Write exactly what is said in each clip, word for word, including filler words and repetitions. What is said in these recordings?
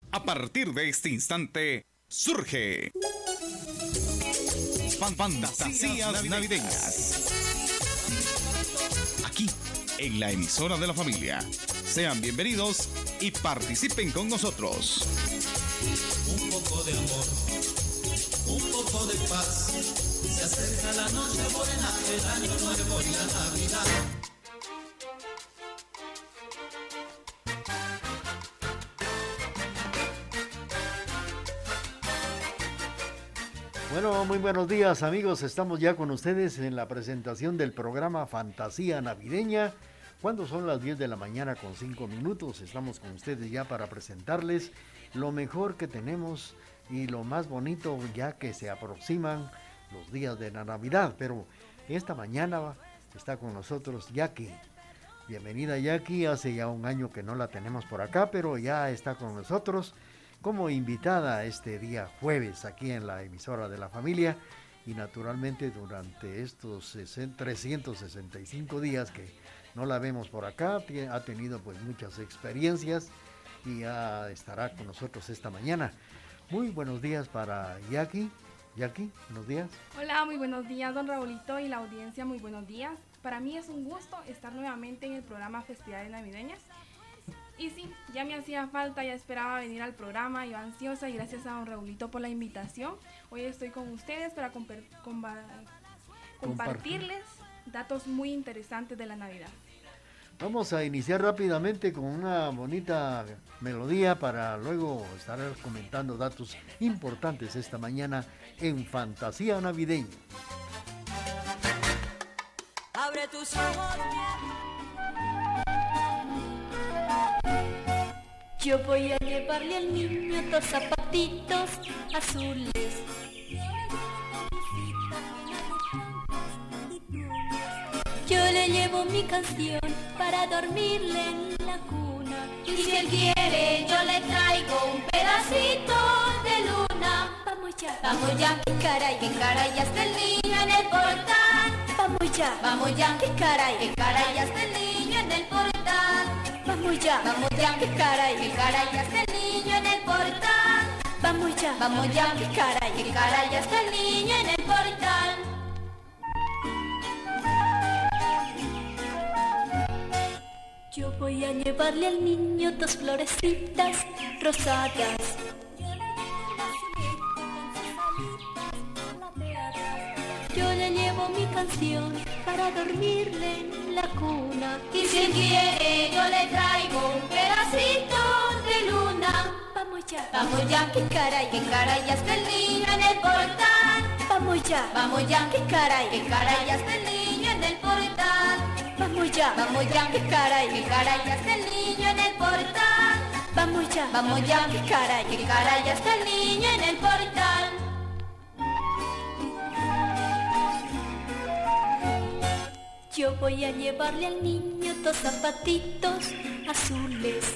A partir de este instante, surge Fan- Fantasías Navideñas. Aquí, en la emisora de la familia. Sean bienvenidos y participen con nosotros. Un poco de amor, un poco de paz. Se acerca la noche buena, el año nuevo y la Navidad. Bueno, muy buenos días amigos, estamos ya con ustedes en la presentación del programa Fantasía Navideña, cuando son las diez de la mañana con cinco minutos, estamos con ustedes ya para presentarles lo mejor que tenemos y lo más bonito ya que se aproximan los días de la Navidad, pero esta mañana está con nosotros Jackie. Bienvenida Jackie, hace ya un año que no la tenemos por acá, pero ya está con nosotros como invitada este día jueves aquí en la emisora de la familia y naturalmente durante estos trescientos sesenta y cinco días que no la vemos por acá, ha tenido pues muchas experiencias y ya estará con nosotros esta mañana. Muy buenos días para Jackie. Jackie, buenos días. Hola, muy buenos días don Raulito y la audiencia, muy buenos días. Para mí es un gusto estar nuevamente en el programa Festividades Navideñas. Y sí, ya me hacía falta, ya esperaba venir al programa, iba ansiosa y gracias a don Raulito por la invitación. Hoy estoy con ustedes para comper- comba- compartirles datos muy interesantes de la Navidad. Vamos a iniciar rápidamente con una bonita melodía para luego estar comentando datos importantes esta mañana en Fantasía Navideña. Abre tus ojos. Yo voy a llevarle al niño dos zapatitos azules. Yo le llevo mi canción para dormirle en la cuna. Y si él quiere, yo le traigo un pedacito de luna. Vamos ya, vamos ya, qué caray, qué caray, ya está el niño en el portal. Vamos ya, vamos ya, qué caray, qué caray, ya está el niño en el portal. Vamos ya, vamos ya, qué caray, qué caray, ya está el niño en el portal. Vamos ya, vamos ya, qué caray, qué caray, ya está el niño en el portal. Yo voy a llevarle al niño dos florecitas rosadas. Yo le llevo mi canción para dormirle en la cuna. Y si él quiere, yo le traigo un pedacito de luna. Vamos ya, vamos ya, qué caray, qué caray, ya está el niño en el portal. Vamos ya, vamos ya, qué caray, qué caray, ya está el niño en el portal. Vamos ya, vamos ya, qué caray, qué caray, ya está el niño en el portal. Vamos ya, vamos ya, qué caray, qué caray, ya está el niño en el portal. Yo voy a llevarle al niño dos zapatitos azules.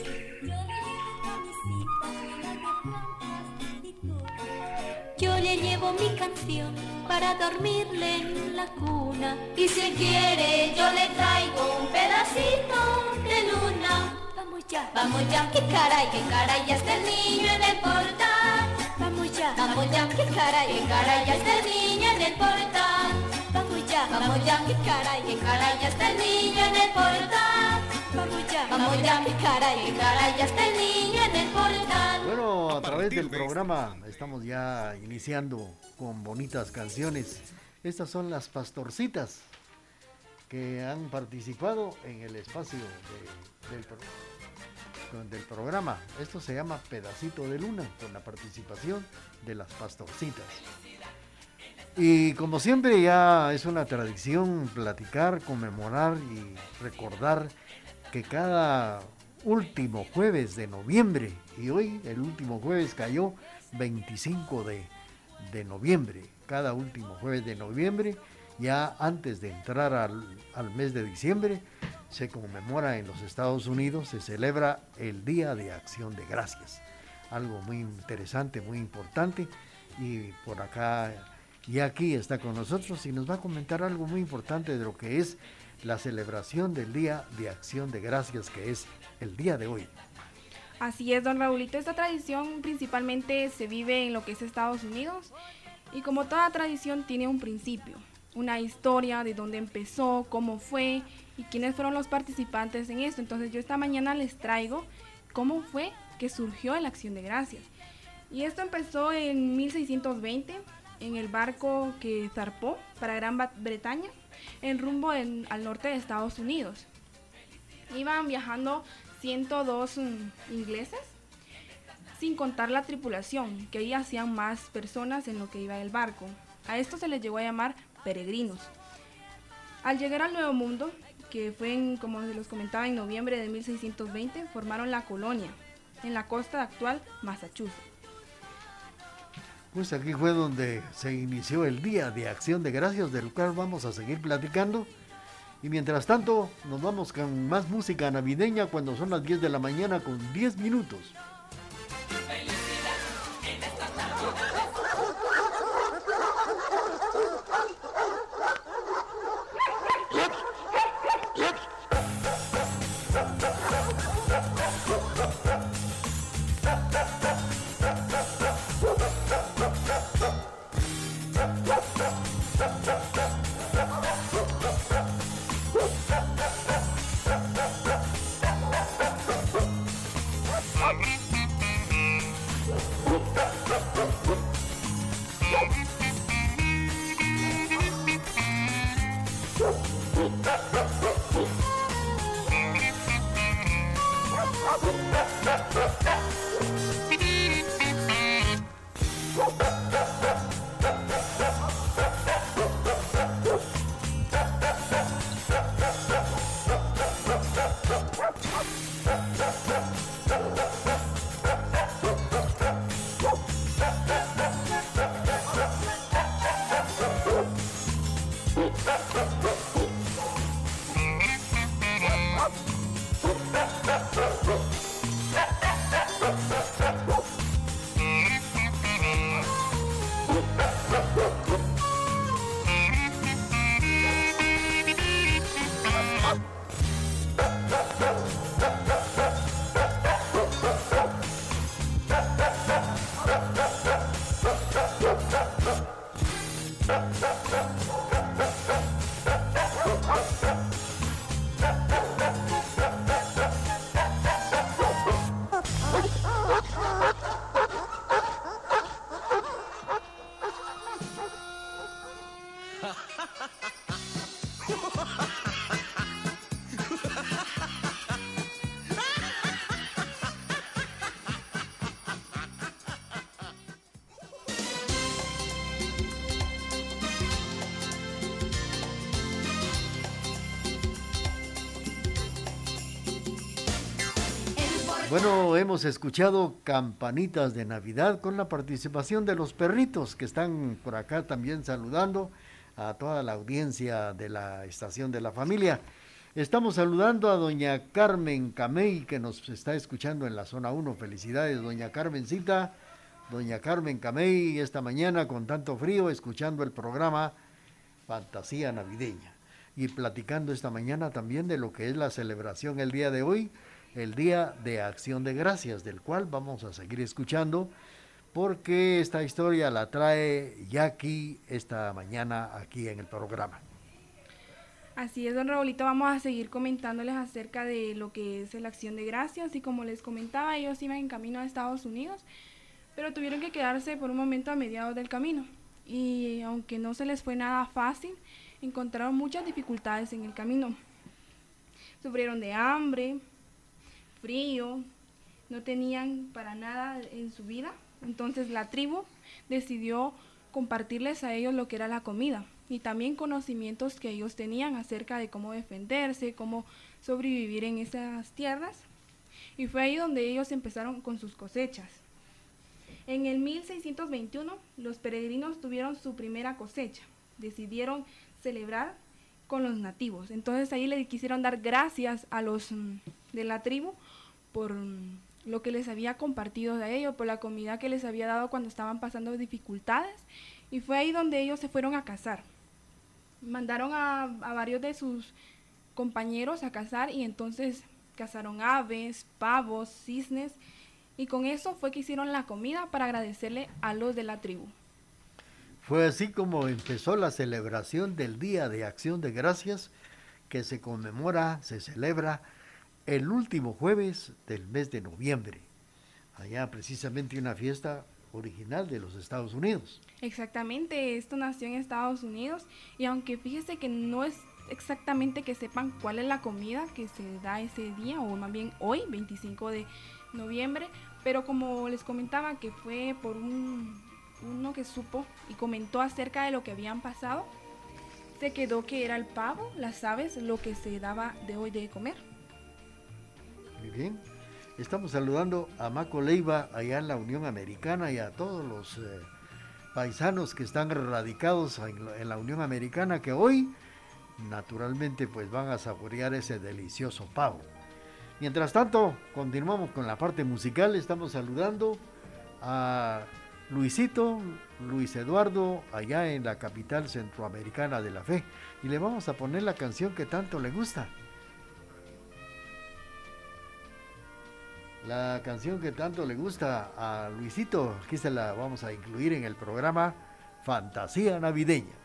Yo le llevo mi canción para dormirle en la cuna. Y si él quiere, yo le traigo un pedacito de luna. Vamos ya, vamos ya, qué caray, qué caray, ya está el niño en el portal. Vamos ya, vamos ya, qué caray, qué caray, ya está el niño en el portal. Vamos ya, vamos ya, qué caray, qué caray, ya está el niño en el portal. Vamos ya, vamos ya, qué caray, qué caray, ya está el niño en el portal. Bueno, a través del programa estamos ya iniciando con bonitas canciones. Estas son las pastorcitas que han participado en el espacio de, del, con, del programa. Esto se llama Pedacito de Luna, con la participación de las pastorcitas. Y como siempre ya es una tradición platicar, conmemorar y recordar que cada último jueves de noviembre, y hoy el último jueves cayó veinticinco de, de noviembre, cada último jueves de noviembre, ya antes de entrar al, al mes de diciembre, se conmemora en los Estados Unidos, se celebra el Día de Acción de Gracias, algo muy interesante, muy importante, y por acá y aquí está con nosotros y nos va a comentar algo muy importante de lo que es la celebración del Día de Acción de Gracias, que es el día de hoy. Así es, don Raulito, esta tradición principalmente se vive en lo que es Estados Unidos y como toda tradición tiene un principio, una historia de dónde empezó, cómo fue y quiénes fueron los participantes en esto. Entonces yo esta mañana les traigo cómo fue que surgió la Acción de Gracias. Y esto empezó en mil seiscientos veinte en el barco que zarpó para Gran Bretaña en rumbo en, al norte de Estados Unidos. Iban viajando ciento dos um, ingleses, sin contar la tripulación, que ahí hacían más personas en lo que iba el barco. A esto se les llegó a llamar peregrinos. Al llegar al Nuevo Mundo, que fue, en, como se los comentaba, en noviembre de mil seiscientos veinte, formaron la colonia en la costa actual Massachusetts. Pues aquí fue donde se inició el Día de Acción de Gracias, del cual vamos a seguir platicando. Y mientras tanto, nos vamos con más música navideña cuando son las diez de la mañana con diez minutos. Bueno, hemos escuchado Campanitas de Navidad con la participación de los perritos que están por acá también saludando a toda la audiencia de la Estación de la Familia. Estamos saludando a doña Carmen Camey, que nos está escuchando en la zona uno. Felicidades, doña Carmencita. Doña Carmen Camey, esta mañana con tanto frío, escuchando el programa Fantasía Navideña. Y platicando esta mañana también de lo que es la celebración el día de hoy, el Día de Acción de Gracias, del cual vamos a seguir escuchando, porque esta historia la trae Jackie esta mañana aquí en el programa. Así es, don Raulito, vamos a seguir comentándoles acerca de lo que es la Acción de Gracias, y como les comentaba, ellos iban en camino a Estados Unidos, pero tuvieron que quedarse por un momento a mediados del camino, y aunque no se les fue nada fácil, encontraron muchas dificultades en el camino. Sufrieron de hambre, frío, no tenían para nada en su vida. Entonces la tribu decidió compartirles a ellos lo que era la comida y también conocimientos que ellos tenían acerca de cómo defenderse, cómo sobrevivir en esas tierras. Y fue ahí donde ellos empezaron con sus cosechas. En el mil seiscientos veintiuno, los peregrinos tuvieron su primera cosecha. Decidieron celebrar con los nativos. Entonces ahí le quisieron dar gracias a los mm, de la tribu por mm, lo que les había compartido de ellos, por la comida que les había dado cuando estaban pasando dificultades, y fue ahí donde ellos se fueron a cazar. Mandaron a, a varios de sus compañeros a cazar, y entonces cazaron aves, pavos, cisnes, y con eso fue que hicieron la comida para agradecerle a los de la tribu. Fue así como empezó la celebración del Día de Acción de Gracias, que se conmemora, se celebra el último jueves del mes de noviembre. Allá precisamente una fiesta original de los Estados Unidos. Exactamente, esto nació en Estados Unidos, y aunque fíjese que no es exactamente que sepan cuál es la comida que se da ese día, o más bien hoy, veinticinco de noviembre, pero como les comentaba que fue por un, uno que supo y comentó acerca de lo que habían pasado, se quedó que era el pavo, las aves, lo que se daba de hoy de comer. Muy bien, estamos saludando a Maco Leiva allá en la Unión Americana y a todos los eh, paisanos que están radicados en la, en la Unión Americana, que hoy naturalmente pues van a saborear ese delicioso pavo. Mientras tanto, continuamos con la parte musical. Estamos saludando a Luisito, Luis Eduardo, allá en la capital centroamericana de la fe, y le vamos a poner la canción que tanto le gusta. La canción que tanto le gusta a Luisito, aquí se la vamos a incluir en el programa Fantasía Navideña.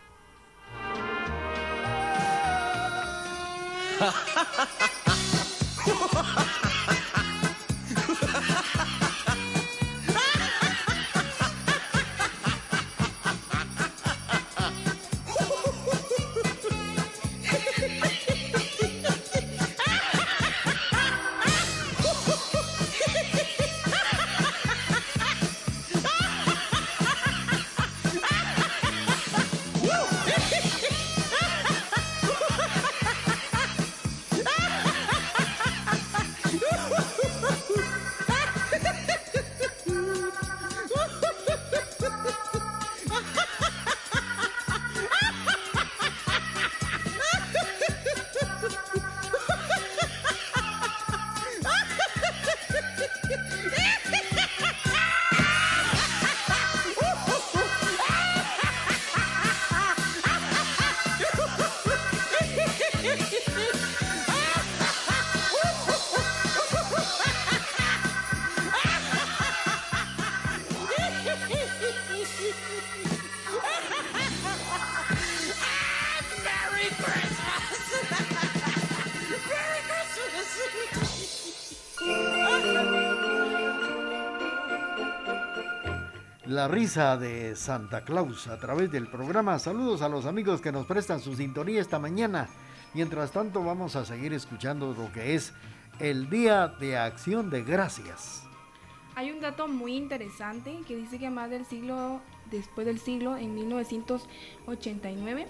La risa de Santa Claus a través del programa. Saludos a los amigos que nos prestan su sintonía esta mañana. Mientras tanto, vamos a seguir escuchando lo que es el Día de Acción de Gracias. Hay un dato muy interesante que dice que más del siglo, después del siglo, en mil novecientos ochenta y nueve,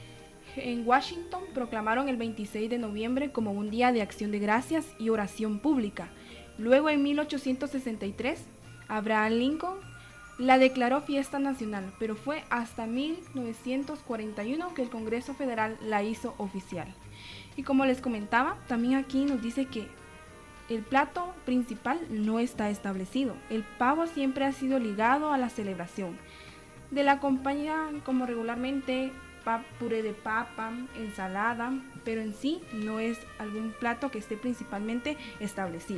en Washington proclamaron el veintiséis de noviembre como un día de acción de gracias y oración pública. Luego, en mil ochocientos sesenta y tres, Abraham Lincoln la declaró fiesta nacional, pero fue hasta mil novecientos cuarenta y uno que el Congreso Federal la hizo oficial. Y como les comentaba, también aquí nos dice que el plato principal no está establecido. El pavo siempre ha sido ligado a la celebración. De la compañía como regularmente pa- puré de papa, ensalada, pero en sí no es algún plato que esté principalmente establecido.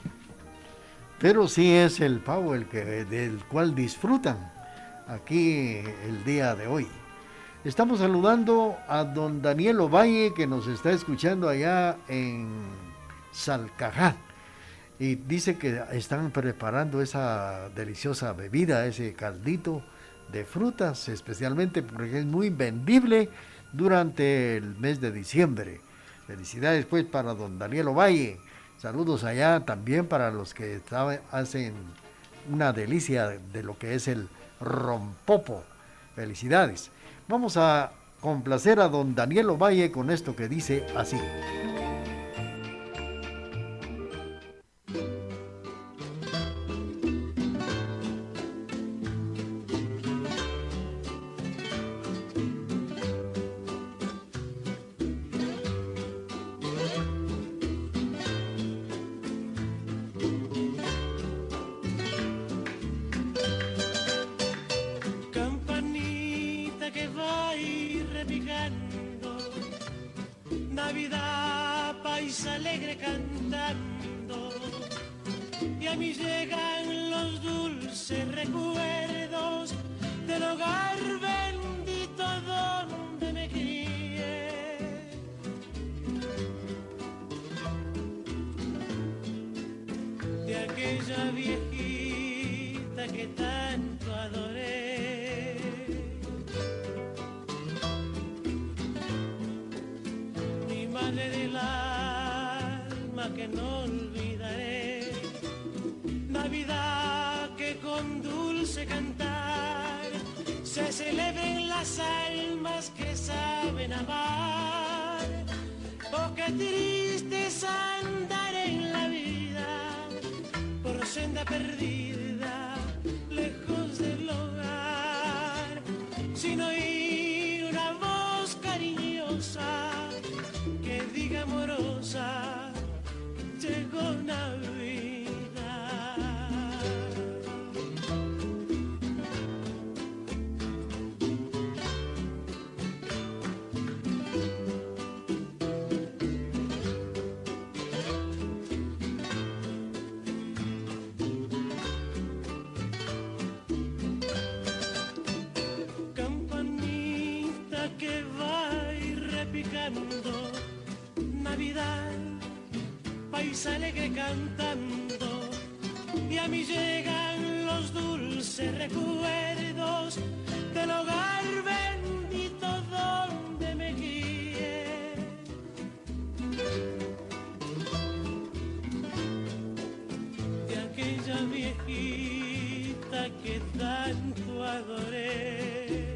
Pero sí es el pavo el que, del cual disfrutan aquí el día de hoy. Estamos saludando a don Daniel Ovalle, que nos está escuchando allá en Salcajá, y dice que están preparando esa deliciosa bebida, ese caldito de frutas, especialmente porque es muy vendible durante el mes de diciembre. Felicidades pues para don Daniel Ovalle. Saludos allá también para los que saben, hacen una delicia de lo que es el rompopo. Felicidades. Vamos a complacer a don Daniel Ovalle con esto que dice así. país alegre cantando, y a mí llegan los dulces recuerdos del hogar bendito donde me crié. De aquella viejita que tanto adoré, mi madre del alma que no olvidaré, Navidad que con dulce cantar se celebren las almas que saben amar. Oh, qué triste es andar en la vida por senda perdida, lejos del hogar, sin oír una voz cariñosa que diga amorosa, llegó Navidad. Navidad, país alegre cantando, y a mí llegan los dulces recuerdos del hogar bendito donde me crié. De aquella viejita que tanto adoré,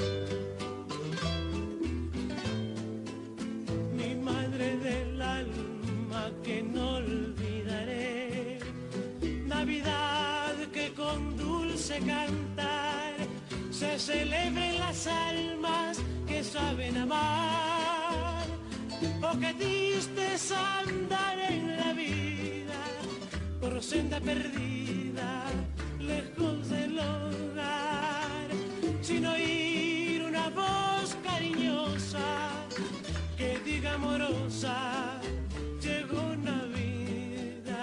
del alma que no olvidaré, Navidad que con dulce cantar se celebren las almas que saben amar. Oh, qué triste es andar en la vida por senda perdida, lejos del hogar, sin oír una voz cariñosa que diga amorosa, llegó Navidad.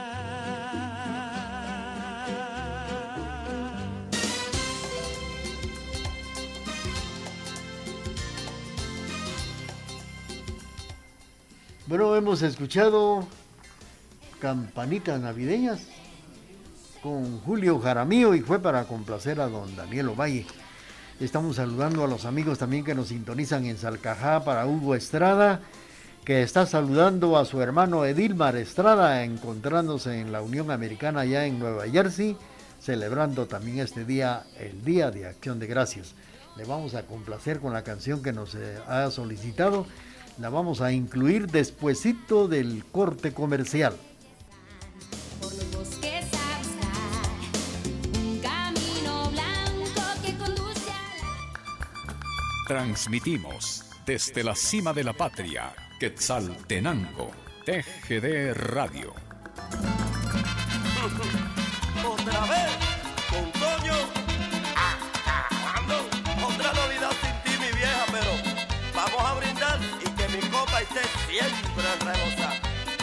Bueno, hemos escuchado Campanitas Navideñas con Julio Jaramillo y fue para complacer a don Daniel Ovalle. Estamos saludando a los amigos también que nos sintonizan en Salcajá, para Hugo Estrada, que está saludando a su hermano Edilmar Estrada, encontrándose en la Unión Americana allá en Nueva Jersey, celebrando también este día, el Día de Acción de Gracias. Le vamos a complacer con la canción que nos eh, ha solicitado, la vamos a incluir despuesito del corte comercial. Transmitimos desde la cima de la patria, Quetzaltenango, T G D Radio. Otra vez, con Toño, acabando. Otra Navidad sin ti, mi vieja, pero vamos a brindar y que mi copa esté siempre rebosada.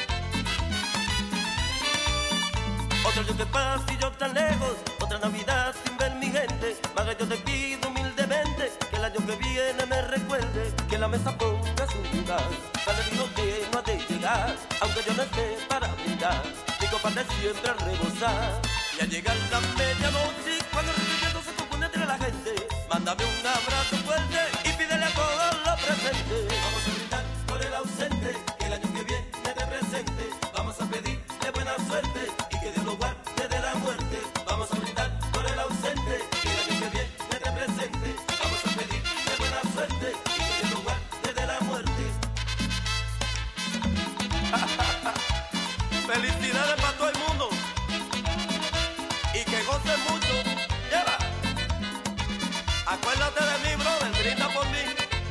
Otro año que pasa y yo tan lejos, otra Navidad sin ver mi gente, más que yo te pido humildemente que el año que viene me recuerde, que la mesa ponga su lugar, para el vino que no ha de llegar, aunque yo no esté para brindar, mi copa de siempre rebosar. Y al llegar la medianoche, cuando el recuerdo se compone entre la gente, mándame un abrazo fuerte y pídele a todos los presentes. Vamos a brindar por el ausente, que el año que viene te presente, vamos a pedirle buena suerte y que Dios lo guarde de la muerte. Vamos a brindar por el ausente, que el año que viene te presente, vamos a pedirle buena suerte y que Dios lo guarde de la muerte. Felicidades para todo el mundo y que gocen mucho. Lleva, acuérdate de mí, brother, brinda por mí.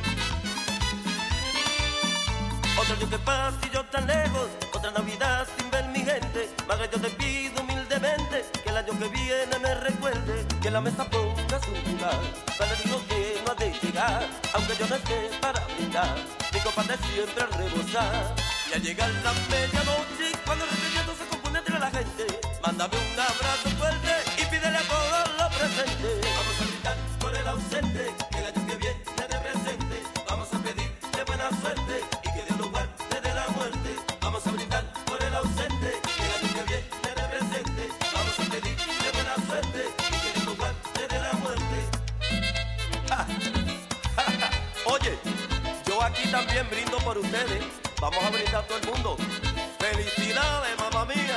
Otro año que pasa y yo tan lejos, otra Navidad sin ver mi gente, más que yo te pido humildemente que el año que viene me recuerde, que la mesa ponga su lugar, para el vino que no ha de llegar, aunque yo no esté para brindar, mi copa de siempre rebosar. Y al llegar la medianoche, cuando el requerimiento se compone entre la gente, mándame un abrazo fuerte y pídele a todos los presentes. Vamos a brindar por el ausente, que el año que viene de presente. Vamos a pedirle buena suerte y que Dios lo guarde de la muerte. Vamos a brindar por el ausente, que el año que viene de presente. Vamos a pedirle buena suerte y que Dios lo guarde de la muerte. Ja, ja, ja. Oye, yo aquí también brindo por ustedes. Vamos a brindar todo el mundo. ¡Felicidades, mamá mía!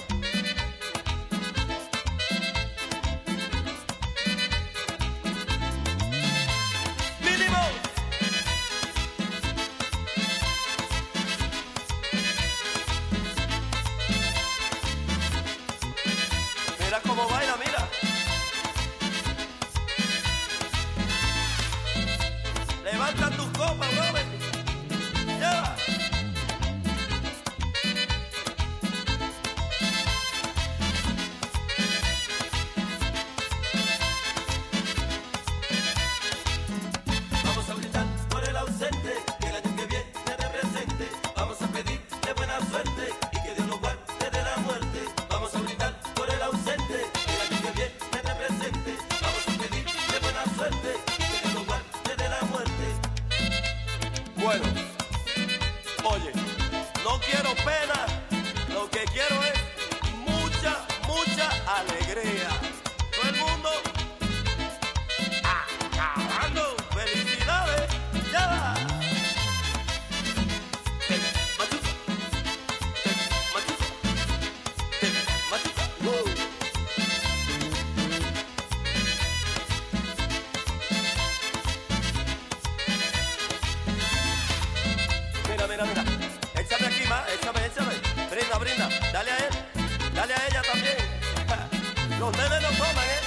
¡Mínimo! Mira cómo baila, mira. Levanta tus copas, Robert. ¡Lleva! Bueno, oye, no quiero pena, lo que quiero es mucha, mucha alegría. Todo el mundo acabando, felicidades, ya va. Te machuca, te machuca, te machuca, wow. Mira, mira, mira, échame aquí más, échame, échame, brinda, brinda, dale a él, dale a ella también, los nenes no toman, ¿eh?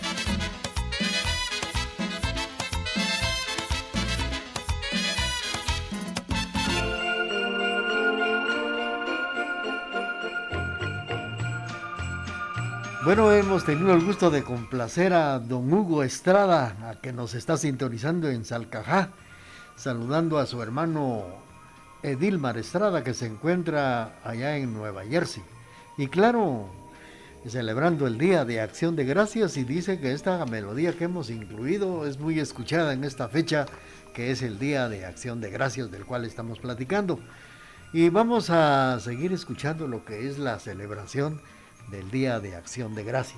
Bueno, hemos tenido el gusto de complacer a don Hugo Estrada, a que nos está sintonizando en Salcajá, saludando a su hermano Edilmar Estrada, que se encuentra allá en Nueva Jersey. Y claro, celebrando el Día de Acción de Gracias, y dice que esta melodía que hemos incluido es muy escuchada en esta fecha, que es el Día de Acción de Gracias, del cual estamos platicando. Y vamos a seguir escuchando lo que es la celebración del Día de Acción de Gracias.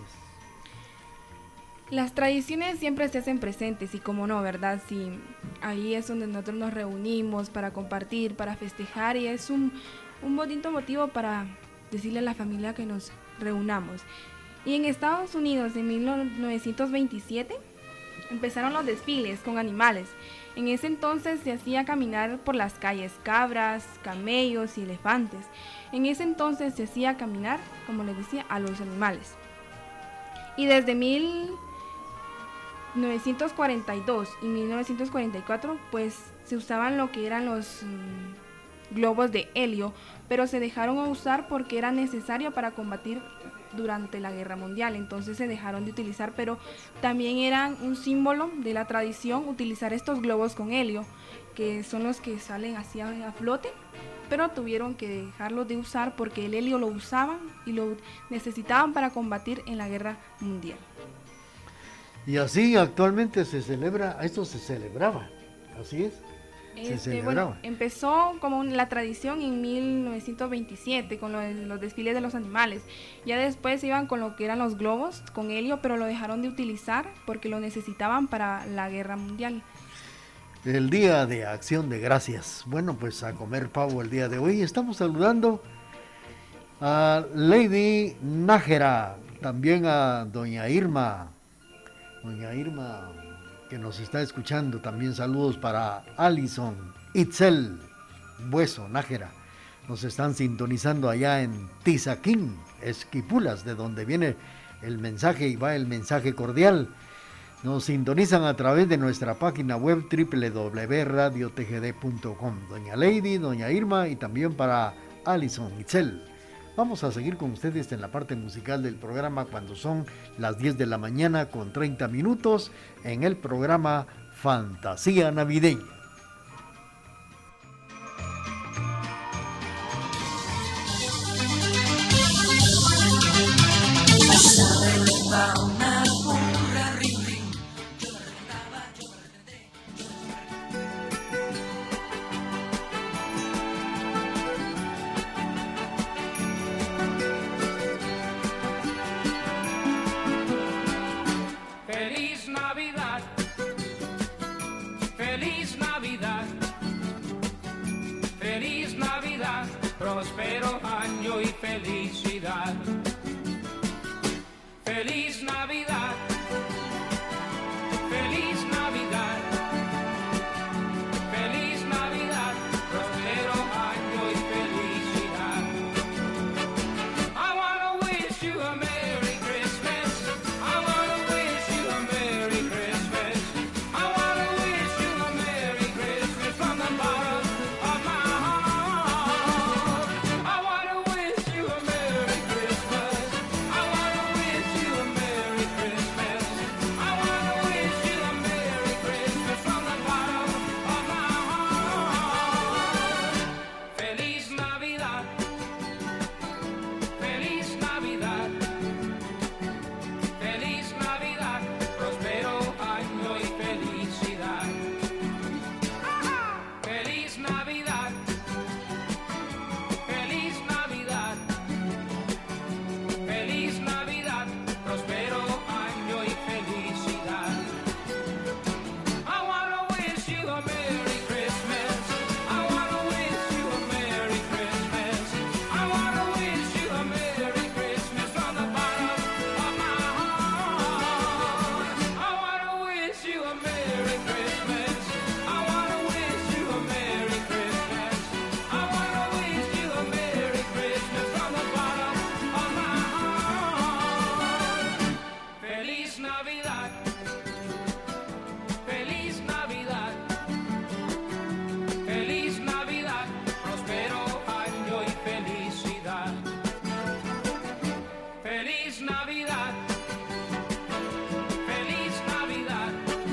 Las tradiciones siempre se hacen presentes y como no, ¿verdad? Sí, ahí es donde nosotros nos reunimos para compartir, para festejar, y es un, un bonito motivo para decirle a la familia que nos reunamos. Y en Estados Unidos, en mil novecientos veintisiete, empezaron los desfiles con animales. En ese entonces se hacía caminar por las calles cabras, camellos y elefantes. En ese entonces se hacía caminar, como les decía, a los animales. Y desde mil novecientos cuarenta y dos y mil novecientos cuarenta y cuatro, pues se usaban lo que eran los mmm, globos de helio, pero se dejaron de usar porque era necesario para combatir durante la Guerra Mundial. Entonces se dejaron de utilizar, pero también eran un símbolo de la tradición utilizar estos globos con helio, que son los que salen así a flote, pero tuvieron que dejarlos de usar porque el helio lo usaban y lo necesitaban para combatir en la Guerra Mundial. Y así actualmente se celebra, esto se celebraba, así es, se este, celebraba. Bueno, empezó como la tradición en mil novecientos veintisiete con lo de los desfiles de los animales. Ya después iban con lo que eran los globos con helio, pero lo dejaron de utilizar porque lo necesitaban para la Guerra Mundial. El Día de Acción de Gracias. Bueno, pues a comer pavo el día de hoy. Estamos saludando a Lady Nájera, también a doña Irma. Doña Irma, que nos está escuchando. También saludos para Alison, Itzel, Bueso, Nájera. Nos están sintonizando allá en Tizaquín, Esquipulas, de donde viene el mensaje y va el mensaje cordial. Nos sintonizan a través de nuestra página web doble u doble u doble u punto radio t g d punto com. Doña Lady, doña Irma y también para Alison, Itzel. Vamos a seguir con ustedes en la parte musical del programa cuando son las diez de la mañana con treinta minutos en el programa Fantasía Navideña. felicidad. Feliz Navidad, feliz Navidad, feliz Navidad, próspero año y felicidad. I wanna wish you a Merry Christmas, I wanna wish you a Merry Christmas, I wanna wish you a Merry Christmas from the bottom of my heart. I wanna wish you a Merry Christmas, I wanna wish you a Merry Christmas, I wanna wish you a Merry Christmas from the bottom of my heart. Feliz Navidad, feliz Navidad, feliz Navidad, próspero año y felicidad. Feliz Navidad, feliz Navidad, feliz Navidad, próspero año y felicidad. I wanna wish you a Merry Christmas, I wanna wish you a Merry Christmas, I wanna wish you a Merry Christmas from the bottom of my heart. I wanna wish you a Merry Christmas, I wanna wish you a Merry Christmas, I wanna wish you a Merry Christmas from the bottom of my heart. Feliz Navidad, feliz Navidad, feliz Navidad, próspero año y felicidad. Feliz Navidad, feliz Navidad,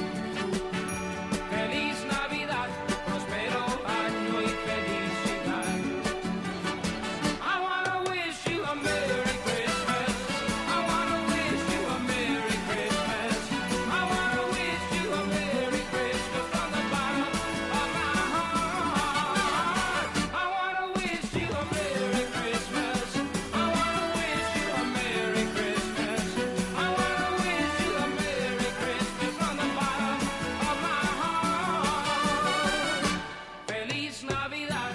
feliz Navidad, próspero año y felicidad. I wanna wish you a Merry Christmas, I wanna wish you a Merry Christmas, I wanna wish you a Merry Christmas from the bottom of my heart. I wanna wish you a Merry Christmas, I wanna wish you a Merry Christmas, I wanna wish you a Merry Christmas from the bottom of my heart. Feliz Navidad,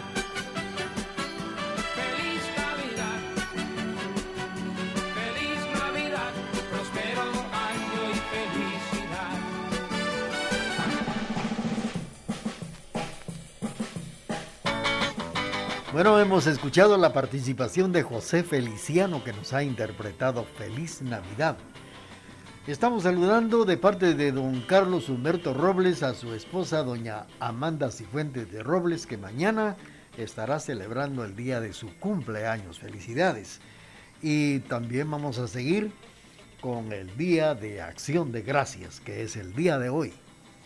feliz Navidad, feliz Navidad, próspero año y felicidad. Bueno, hemos escuchado la participación de José Feliciano, que nos ha interpretado Feliz Navidad. Estamos saludando de parte de don Carlos Humberto Robles a su esposa doña Amanda Cifuentes de Robles, que mañana estará celebrando el día de su cumpleaños. Felicidades. Y también vamos a seguir con el Día de Acción de Gracias, que es el día de hoy.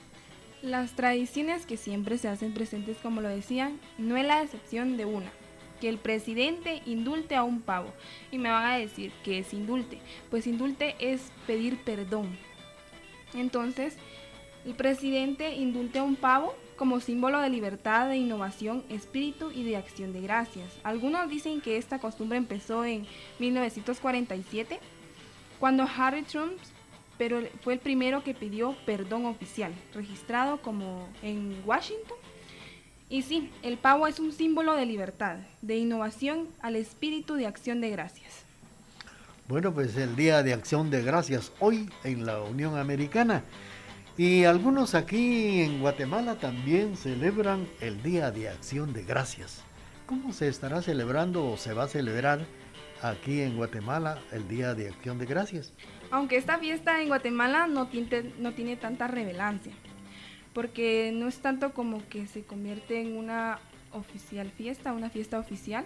Las tradiciones que siempre se hacen presentes, como lo decían, no es la excepción de una. Que el presidente indulte a un pavo. Y me van a decir que es indulte. Pues indulte es pedir perdón. Entonces, el presidente indulte a un pavo como símbolo de libertad, de innovación, espíritu y de acción de gracias. Algunos dicen que esta costumbre empezó en mil novecientos cuarenta y siete, cuando Harry Truman, pero fue el primero que pidió perdón oficial, registrado como en Washington. Y sí, el pavo es un símbolo de libertad, de innovación al espíritu de acción de gracias. Bueno, pues el Día de Acción de Gracias hoy en la Unión Americana. Y algunos aquí en Guatemala también celebran el Día de Acción de Gracias. ¿Cómo se estará celebrando o se va a celebrar aquí en Guatemala el Día de Acción de Gracias? Aunque esta fiesta en Guatemala no tiene, no tiene tanta relevancia, porque no es tanto como que se convierte en una oficial fiesta, una fiesta oficial,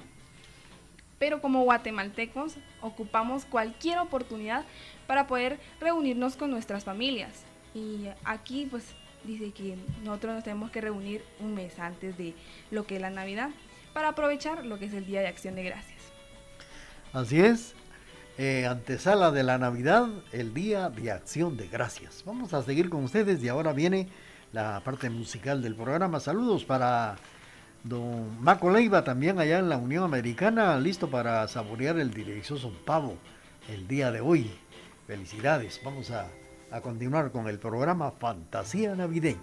pero como guatemaltecos ocupamos cualquier oportunidad para poder reunirnos con nuestras familias. Y aquí pues dice que nosotros nos tenemos que reunir un mes antes de lo que es la Navidad para aprovechar lo que es el Día de Acción de Gracias. Así es, eh, antesala de la Navidad, el Día de Acción de Gracias. Vamos a seguir con ustedes y ahora viene la parte musical del programa. Saludos para don Maco Leiva, también allá en la Unión Americana, listo para saborear el delicioso pavo el día de hoy. Felicidades, vamos a, a continuar con el programa Fantasía Navideña.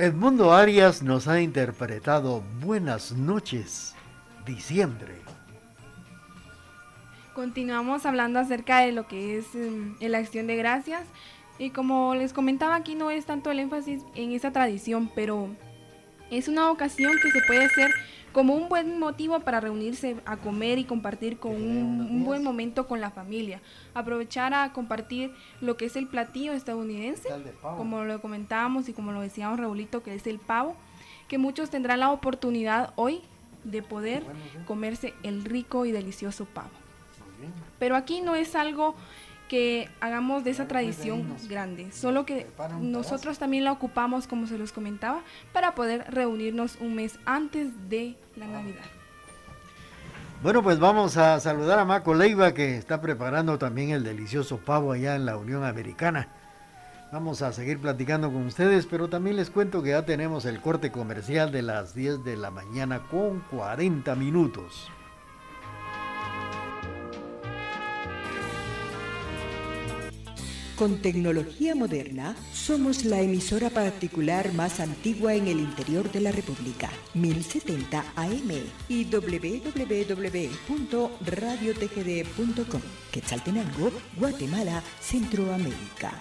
Edmundo Arias nos ha interpretado Buenas noches, diciembre. Continuamos hablando acerca de lo que es um, la acción de gracias. Y como les comentaba, aquí no es tanto el énfasis en esa tradición, pero es una ocasión que se puede hacer como un buen motivo para reunirse a comer y compartir con un, un buen momento con la familia. Aprovechar a compartir lo que es el platillo estadounidense, como lo comentábamos y como lo decíamos Raulito, que es el pavo, que muchos tendrán la oportunidad hoy de poder comerse el rico y delicioso pavo. Pero aquí no es algo que hagamos de esa tradición grande, solo que nosotros también la ocupamos, como se los comentaba, para poder reunirnos un mes antes de la Navidad. Bueno, pues vamos a saludar a Maco Leiva, que está preparando también el delicioso pavo allá en la Unión Americana. Vamos a seguir platicando con ustedes, pero también les cuento que ya tenemos el corte comercial de las diez de la mañana con cuarenta minutos. Con tecnología moderna, somos la emisora particular más antigua en el interior de la República, mil setenta A M y doble u doble u doble u punto radio t g d punto com, Quetzaltenango, Guatemala, Centroamérica.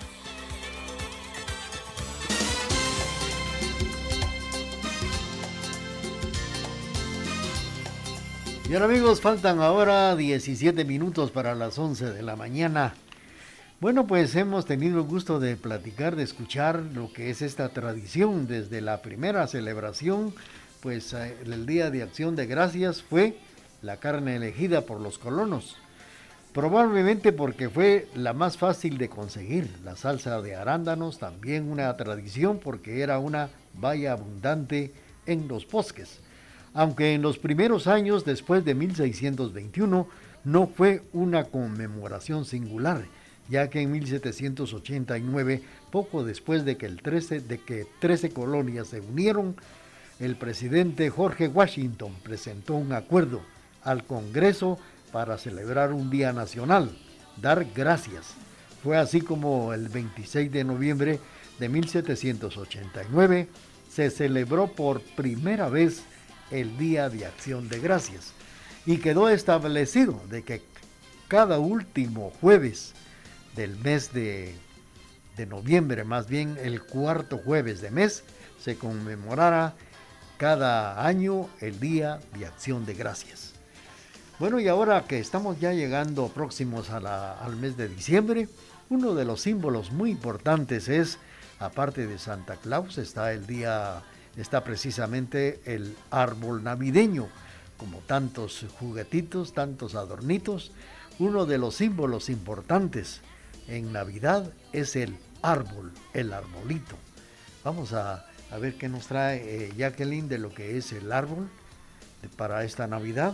Bien amigos, faltan ahora diecisiete minutos para las once de la mañana. Bueno, pues hemos tenido el gusto de platicar, de escuchar lo que es esta tradición desde la primera celebración, pues el Día de Acción de Gracias fue la carne elegida por los colonos, probablemente porque fue la más fácil de conseguir. La salsa de arándanos también una tradición porque era una valla abundante en los bosques, aunque en los primeros años después de mil seiscientos veintiuno no fue una conmemoración singular, ya que en mil setecientos ochenta y nueve, poco después de que, el trece, de que trece colonias se unieron, el presidente Jorge Washington presentó un acuerdo al Congreso para celebrar un día nacional, dar gracias. Fue así como el veintiséis de noviembre de mil setecientos ochenta y nueve se celebró por primera vez el Día de Acción de Gracias y quedó establecido de que cada último jueves del mes de, de noviembre, más bien el cuarto jueves de mes, se conmemorará cada año el Día de Acción de Gracias. Bueno, y ahora que estamos ya llegando próximos a la, al mes de diciembre, uno de los símbolos muy importantes es, aparte de Santa Claus, está el día, está precisamente el árbol navideño, como tantos juguetitos, tantos adornitos. Uno de los símbolos importantes en Navidad es el árbol, el arbolito. Vamos a, a ver qué nos trae eh, Jacqueline de lo que es el árbol de, para esta Navidad.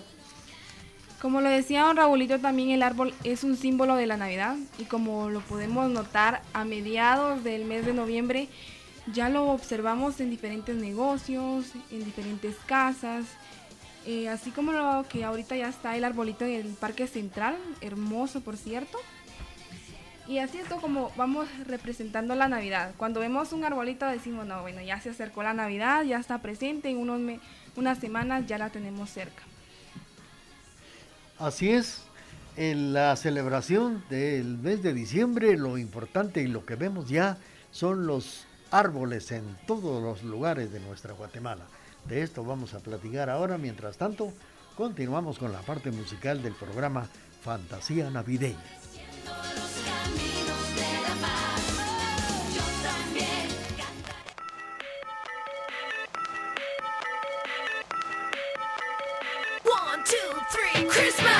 Como lo decía don Raulito, también el árbol es un símbolo de la Navidad y como lo podemos notar a mediados del mes de noviembre, ya lo observamos en diferentes negocios, en diferentes casas, eh, así como lo que ahorita ya está el arbolito en el Parque Central, hermoso por cierto. Y así es como vamos representando la Navidad. Cuando vemos un arbolito decimos, no, bueno, ya se acercó la Navidad, ya está presente, en unos me- unas semanas ya la tenemos cerca. Así es, en la celebración del mes de diciembre, lo importante y lo que vemos ya son los árboles en todos los lugares de nuestra Guatemala. De esto vamos a platicar ahora. Mientras tanto, continuamos con la parte musical del programa Fantasía Navideña. One, two, three, Christmas!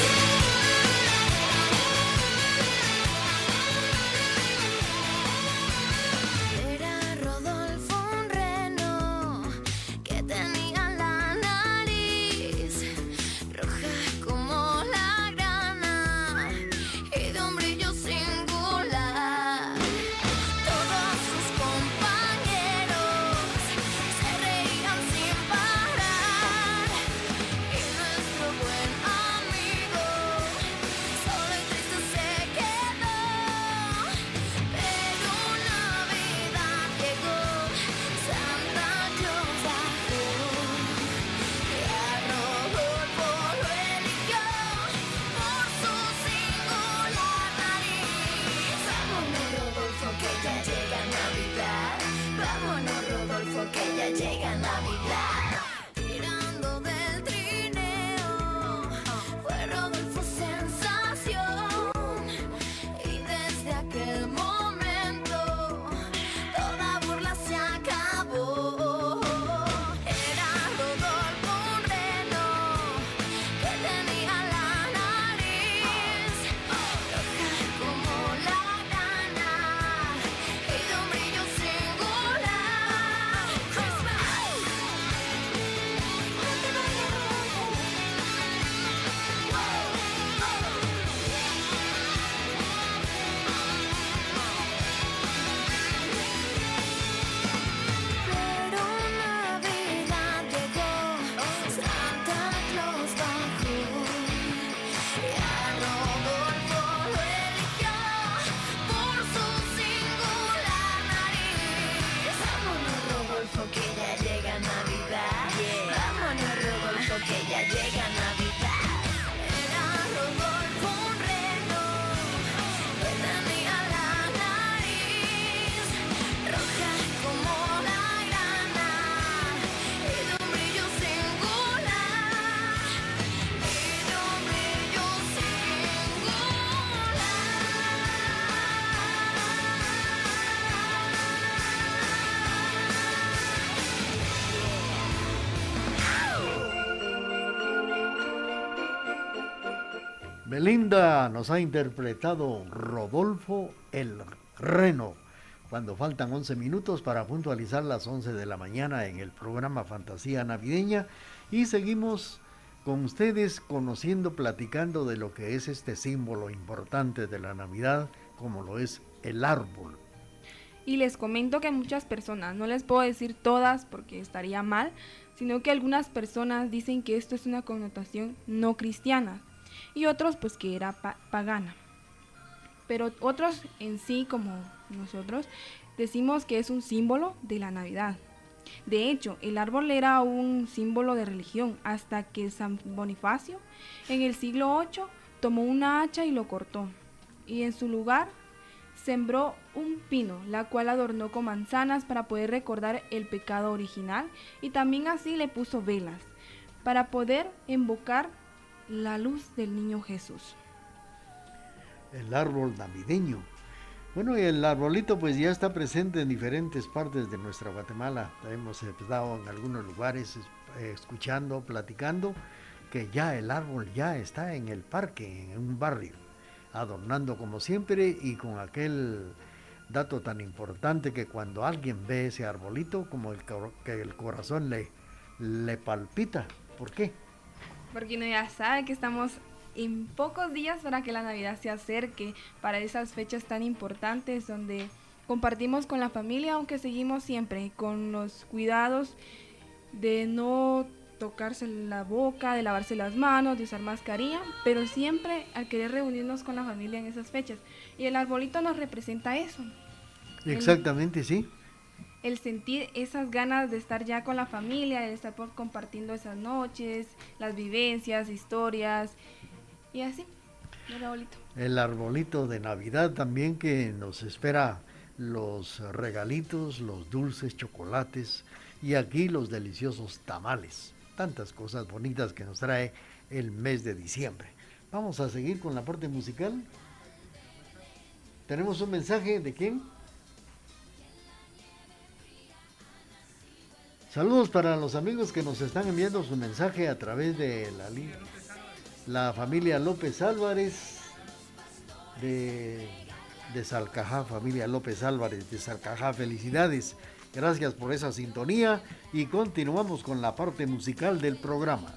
Era Rodolfo un reno que tenía la nariz roja como la grana ya llega Navidad. Era Rodolfo un reno que tenía la nariz roja como la grana y de un brillo singular, y de un brillo Belinda nos ha interpretado Rodolfo el Reno, cuando faltan once minutos para puntualizar las once de la mañana en el programa Fantasía Navideña, y seguimos con ustedes conociendo, platicando de lo que es este símbolo importante de la Navidad, como lo es el árbol. Y les comento que muchas personas, no les puedo decir todas porque estaría mal, sino que algunas personas dicen que esto es una connotación no cristiana y otros pues que era pa- pagana. Pero otros en sí, como nosotros, decimos que es un símbolo de la Navidad. De hecho, el árbol era un símbolo de religión hasta que San Bonifacio en el siglo ocho tomó una hacha y lo cortó, y en su lugar sembró un pino, la cual adornó con manzanas para poder recordar el pecado original, y también así le puso velas para poder invocar la luz del niño Jesús. El árbol navideño. Bueno, y el arbolito pues ya está presente en diferentes partes de nuestra Guatemala. Hemos estado en algunos lugares eh, escuchando, platicando que ya el árbol ya está en el parque, en un barrio, adornando como siempre, y con aquel dato tan importante que cuando alguien ve ese arbolito, como el, que el corazón le, le palpita. ¿Por qué? Porque uno ya sabe que estamos en pocos días para que la Navidad se acerque, para esas fechas tan importantes donde compartimos con la familia, aunque seguimos siempre con los cuidados de no tocarse la boca, de lavarse las manos, de usar mascarilla, pero siempre al querer reunirnos con la familia en esas fechas. Y el arbolito nos representa eso. Exactamente, el, sí. El sentir esas ganas de estar ya con la familia, de estar por compartiendo esas noches, las vivencias, historias, y así, el arbolito. El arbolito de Navidad también, que nos espera los regalitos, los dulces, chocolates, y aquí los deliciosos tamales. Tantas cosas bonitas que nos trae el mes de diciembre. Vamos a seguir con la parte musical. Tenemos un mensaje de quién. Saludos para los amigos que nos están enviando su mensaje a través de la, la familia López Álvarez de, de Salcajá, familia López Álvarez de Salcajá, felicidades. Gracias por esa sintonía y continuamos con la parte musical del programa.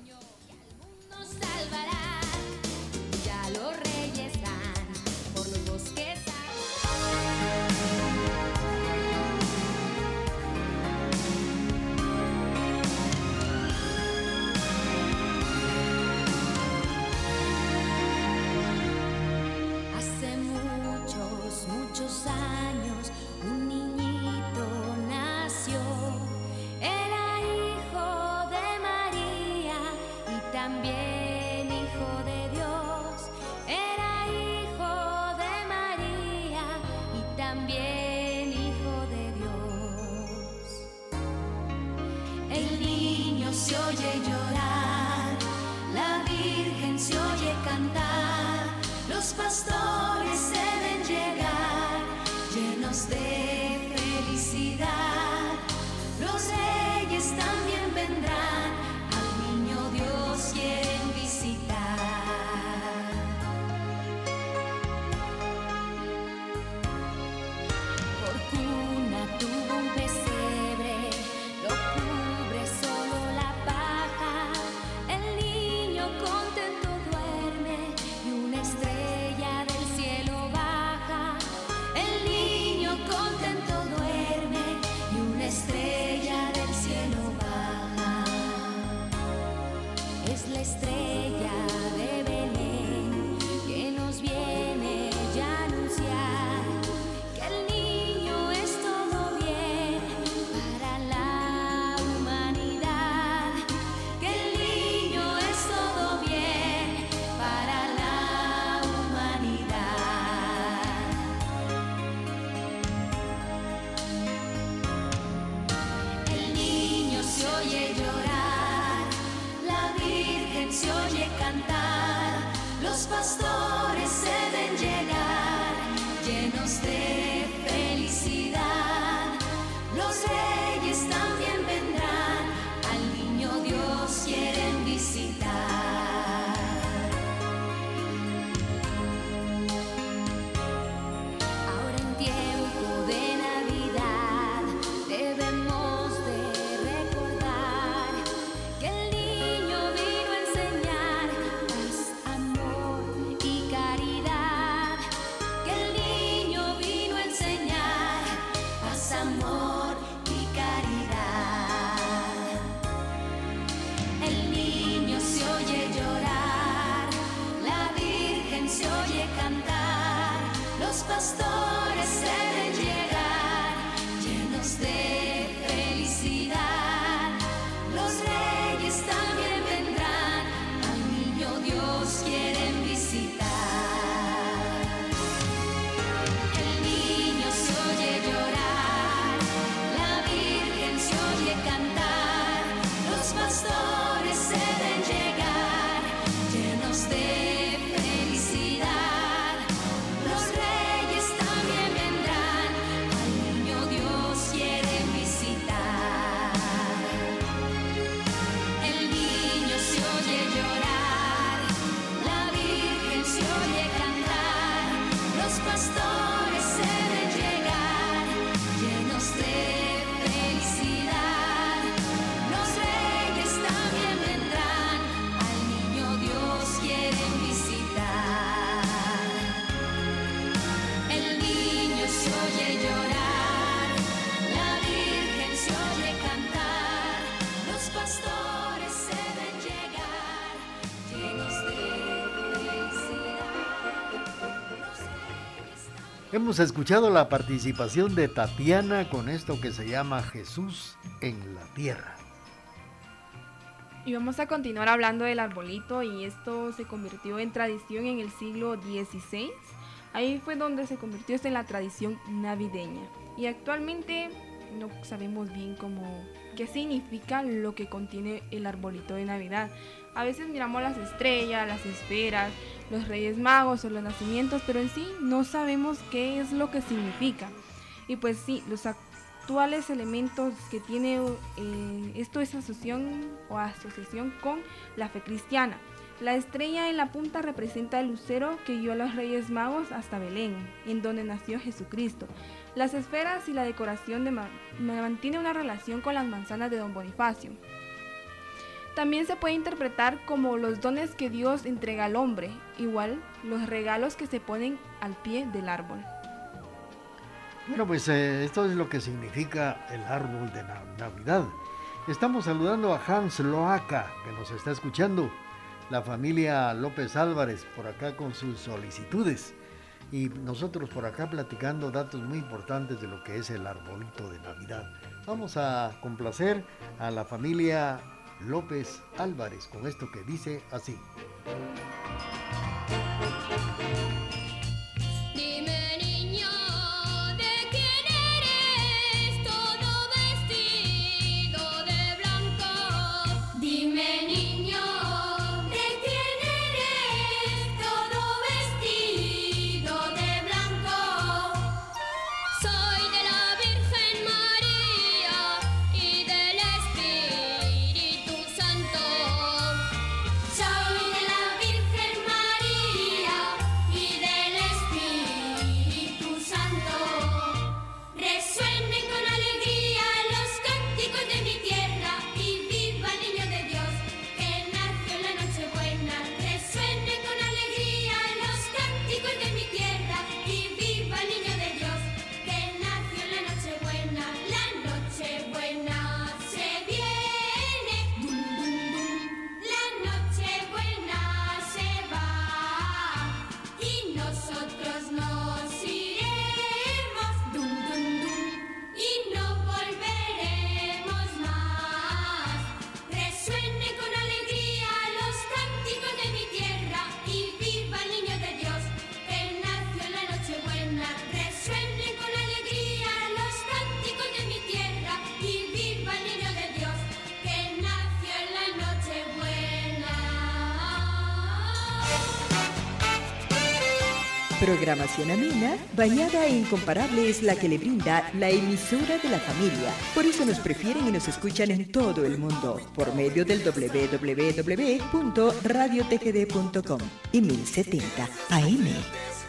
Hace muchos, muchos años, un niñito nació. Era hijo de María y también hijo de Dios. Era hijo de María y también hijo de Dios. El niño se oye llorar, la Virgen se oye cantar, los pastores se ven llegar, llenos de felicidad. Los reyes también vendrán, al niño Dios quieren visitar. Por cuna tuvo un pesebre, lo cubre solo la paja. El niño contento duerme y una estrella del pastores se ven llegar, llenos de felicidad. Los reyes también vendrán, al niño Dios quieren visitar. Ahora en tiempo de Navidad debemos de recordar que el niño vino a enseñar paz, amor y caridad. Que el niño vino a enseñar paz, amor y caridad. El niño se oye llorar, la Virgen se oye cantar, los pastores se ven llegar, llenos de felicidad. Los reyes también vendrán, al niño Dios quieren visitar. El niño se oye llorar, la Virgen se oye cantar, los pastores se ven llegar, llenos de felicidad. Los reyes también vendrán, al niño Dios quieren visitar. El niño se oye llorar, la Virgen se oye cantar, los pastores se ven llegar, llenos de felicidad. Los reyes también vendrán, al niño Dios quieren visitar. El niño se oye llorar, la Virgen se oye cantar, los pastores se ven llegar, llenos de felicidad. Hemos escuchado la participación de Tatiana con esto que se llama Jesús en la Tierra. Y vamos a continuar hablando del arbolito, y esto se convirtió en tradición en el siglo dieciséis. Ahí fue donde se convirtió esto en la tradición navideña. Y actualmente no sabemos bien cómo, qué significa lo que contiene el arbolito de Navidad. A veces miramos las estrellas, las esferas, los Reyes Magos o los nacimientos, pero en sí no sabemos qué es lo que significa. Y pues sí, los actuales elementos que tiene eh, esto es asociación o asociación con la fe cristiana. La estrella en la punta representa el lucero que guió a los Reyes Magos hasta Belén, en donde nació Jesucristo. Las esferas y la decoración de ma- mantiene una relación con las manzanas de Don Bonifacio. También se puede interpretar como los dones que Dios entrega al hombre, igual los regalos que se ponen al pie del árbol. Bueno, pues eh, esto es lo que significa el árbol de na- Navidad. Estamos saludando a Hans Loaca, que nos está escuchando, la familia López Álvarez por acá con sus solicitudes, y nosotros por acá platicando datos muy importantes de lo que es el arbolito de Navidad. Vamos a complacer a la familia López Álvarez con esto que dice así. Dime niño, ¿de quién eres todo vestido de blanco? Dime niño, ¿de quién eres todo vestido de blanco? Soy de la Virgen María y del Espíritu Santo. Soy de la Virgen Programación amena, bañada e incomparable es la que le brinda la emisora de la familia. Por eso nos prefieren y nos escuchan en todo el mundo, por medio del doble u doble u doble u punto radio t g d punto com y mil setenta A M.